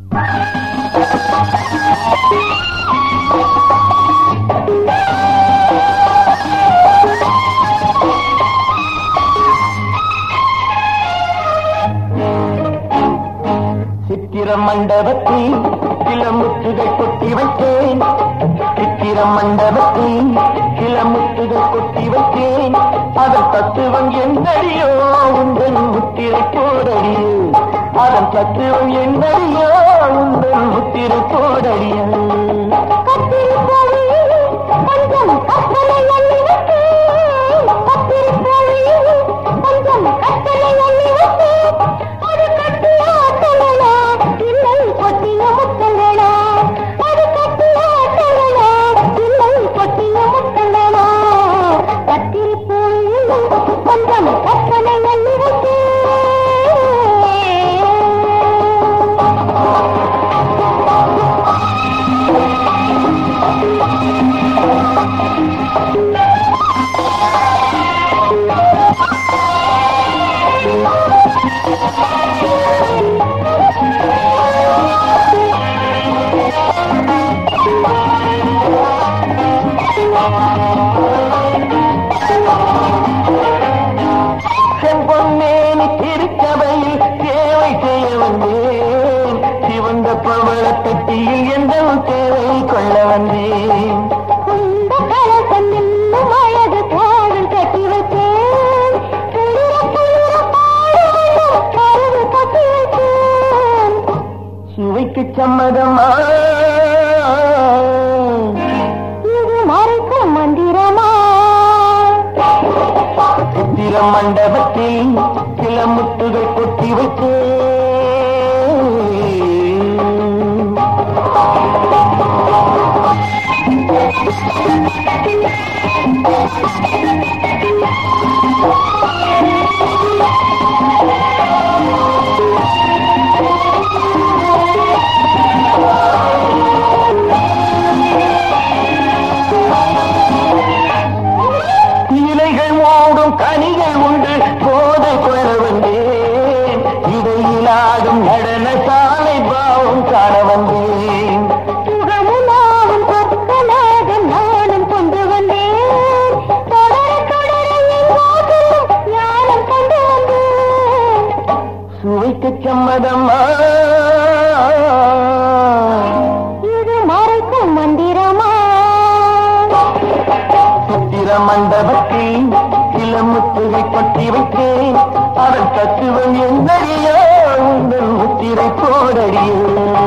சித்திர மண்டபத்தில் கிளமுத்துகள் கொட்டி வைத்தேன். சித்திர மண்டபத்தில் கிளமுத்துகள் கொட்டி வைத்தேன். அதன் தத்துவம் என்னடியோ உங்கள் முத்திரை போடடியோ. அதன் தத்துவம் என்னடியோ உங்கள் முத்திரை போடடியோ. செம்பொன்னேனி திருச்சபையில் சேவை செய்ய வந்தேன். சிவந்த பவள தட்டியில் எந்த தேவை கொள்ள வந்தேன். அழகு கோவில் கட்டி வைத்தேன். சுவைக்கு சம்மதமா இது மறைக்கும் மந்திரமா? சித்திர மண்டபத்தில் சில முத்துகள் கொட்டி வைத்தேன். இலைகள் ஓடும் கனிகள் உண்டு போதை கொள்ள வந்தேன். இடையிலாடும் நடன சாலை பாவம் காண வந்தேன். சுகமுலாவும் சொற்களாக நானும் கொண்டு வந்தேன். தொடர தொடர எங்காகும் ஞானம் கொண்டு வந்தேன். சுவைக்கு சம்மதமா இது மறைக்கும் மந்திரமா? சித்திர மண்டபத்தில் சில முத்துகை கொட்டி வைத்தேன். அதன் தத்துவம் என்னடியோ உங்கள் முத்திரை போடடியோ.